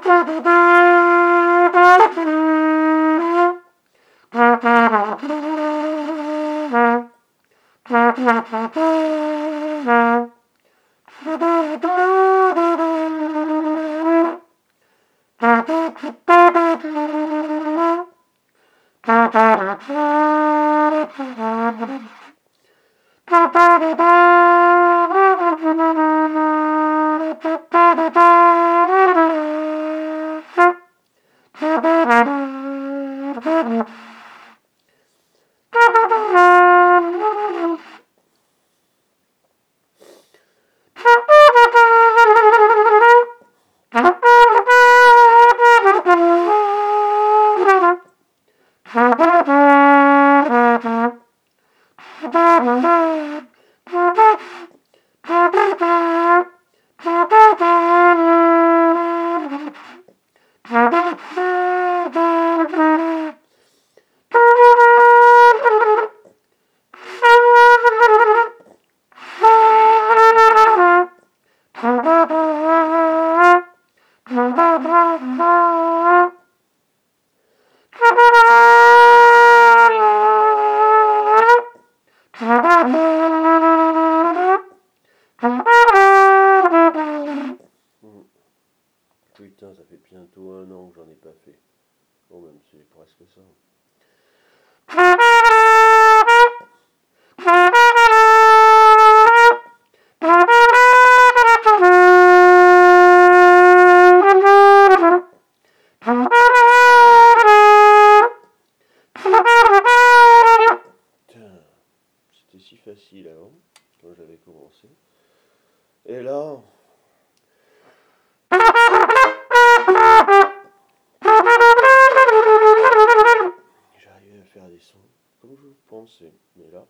Putain, ça fait bientôt un an que j'en ai pas fait. Bon, même c'est presque ça. Putain, c'était si facile avant, quand j'avais commencé. Et là, j'arrivais à faire des sons comme je pensais. Mais là,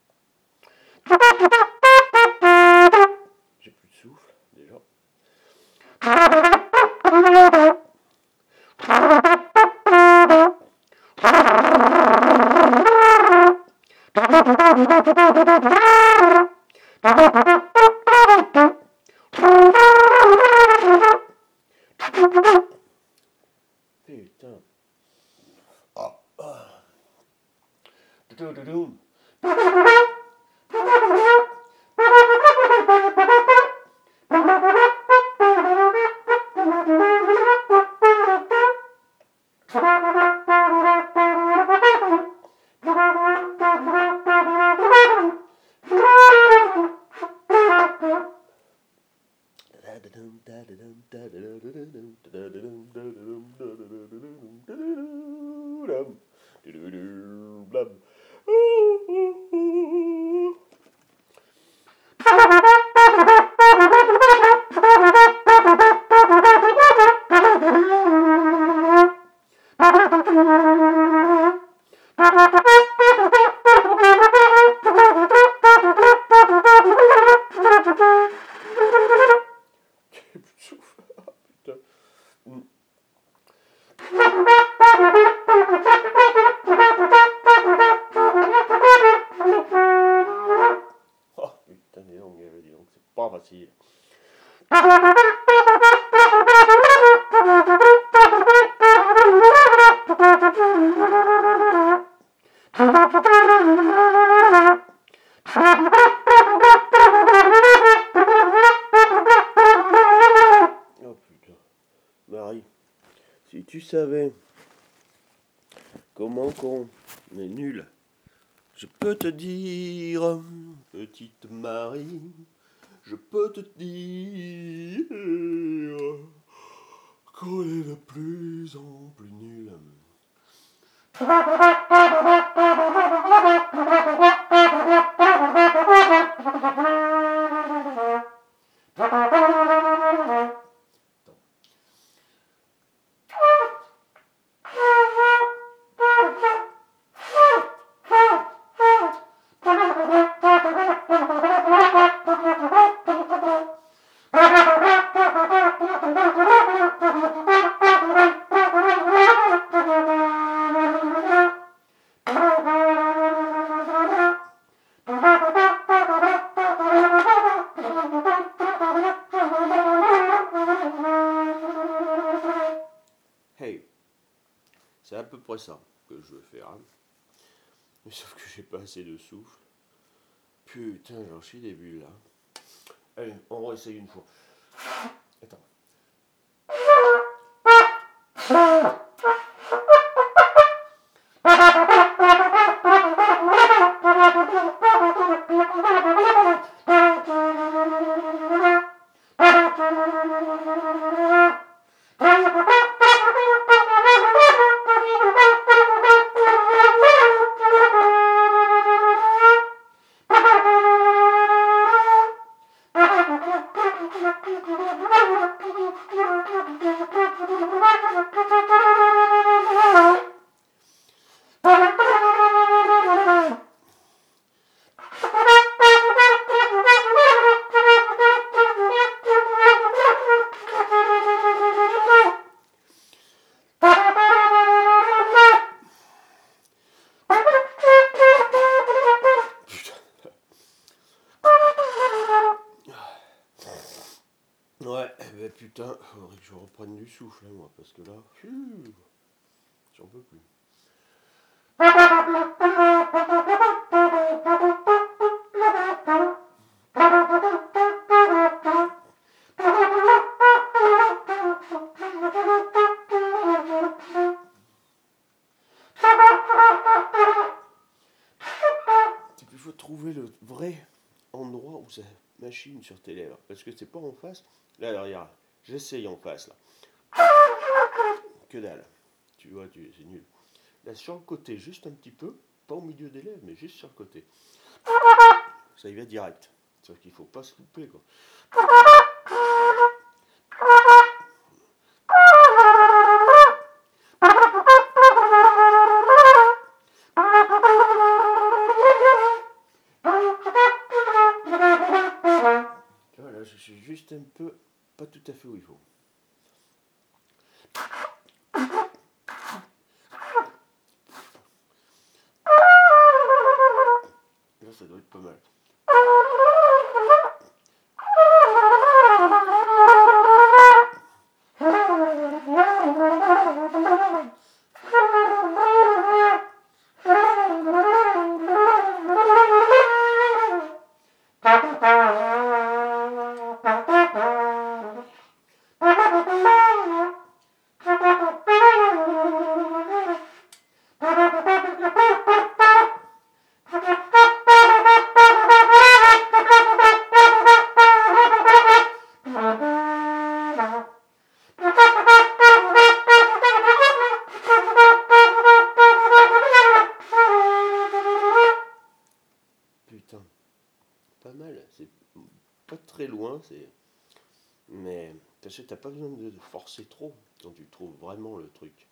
j'ai plus de souffle déjà. Putain. Ah, ah. Tudududum. Putain. Oh putain, dis donc, c'est pas facile. Oh putain. Marie, si tu savais comment qu'on est nul, je peux te dire, petite Marie, je peux te dire qu'on est de plus en plus nul. C'est à peu près ça que je veux faire. Hein. Mais sauf que j'ai pas assez de souffle. Putain, j'en chie des bulles là. Allez, on réessaye une fois. Attends. Ouais, ben putain, faudrait que je reprenne du souffle, hein, moi, parce que là, j'en peux plus. Il faut trouver le vrai endroit où ça machine sur tes lèvres, parce que c'est pas en face. Là, regarde, j'essaye en face, là. Que dalle. Tu vois, c'est nul. Là, sur le côté, juste un petit peu, pas au milieu des lèvres, mais juste sur le côté. Ça y va direct. Sauf qu'il faut pas se louper, quoi. Tu vois, là, je suis juste un peu, pas tout à fait où il faut. Là, ça doit être pas mal. Putain, pas mal, c'est pas très loin, c'est. Mais parce que t'as pas besoin de forcer trop quand tu trouves vraiment le truc.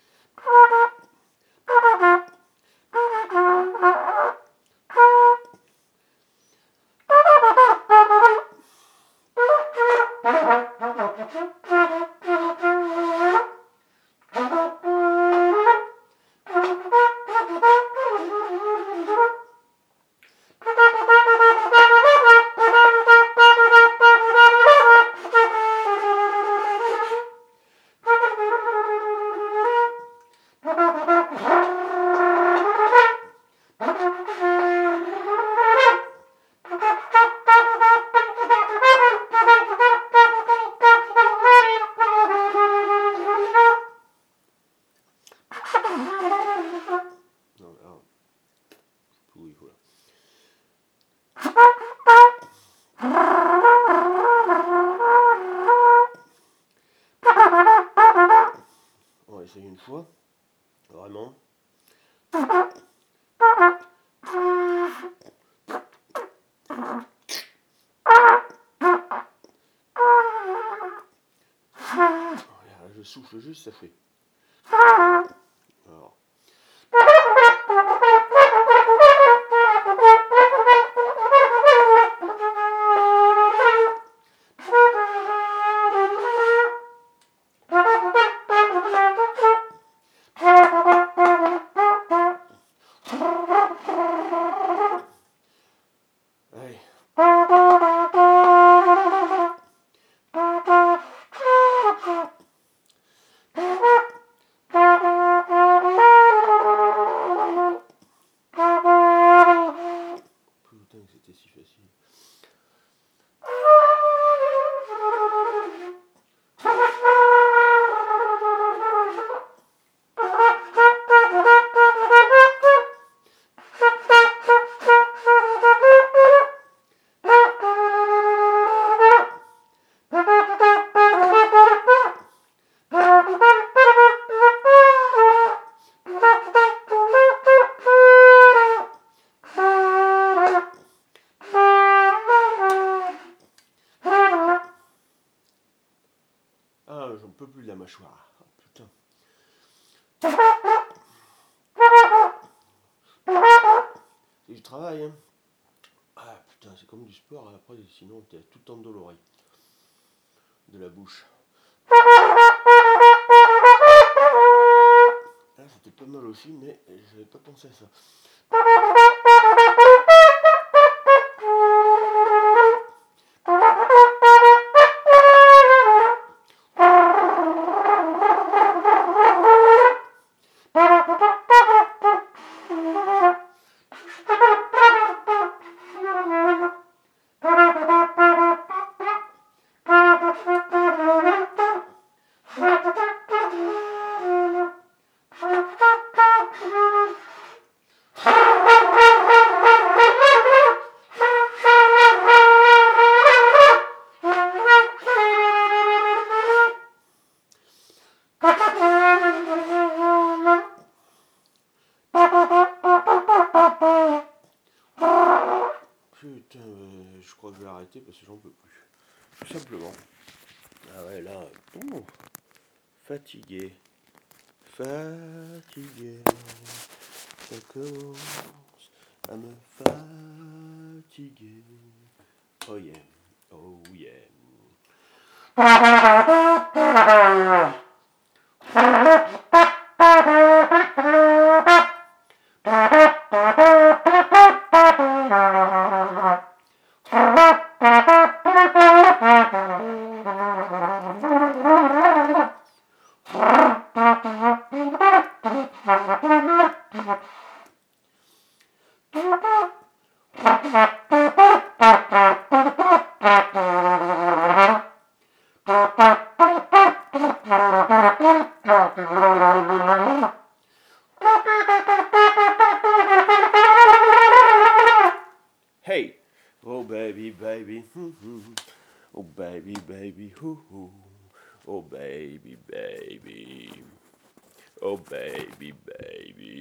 Non, alors, où il faut là. On va essayer une fois, vraiment. Regarde, je souffle juste, ça fait. Alors. Allez. j'en peux plus de la mâchoire. Oh, putain. Et je travaille, hein. Ah putain, c'est comme du sport, après sinon t'es tout le temps doloré de la bouche. Ah, c'était pas mal aussi, mais j'avais pas pensé à ça. Putain, je crois que je vais arrêter parce que j'en peux plus. Tout simplement. Ah ouais, là, fatigué. Fatigué. Ça commence à me fatiguer. Oh yeah. Oh yeah. Hey! Oh baby, baby. Oh baby, baby. Oh baby, baby. Oh baby, baby.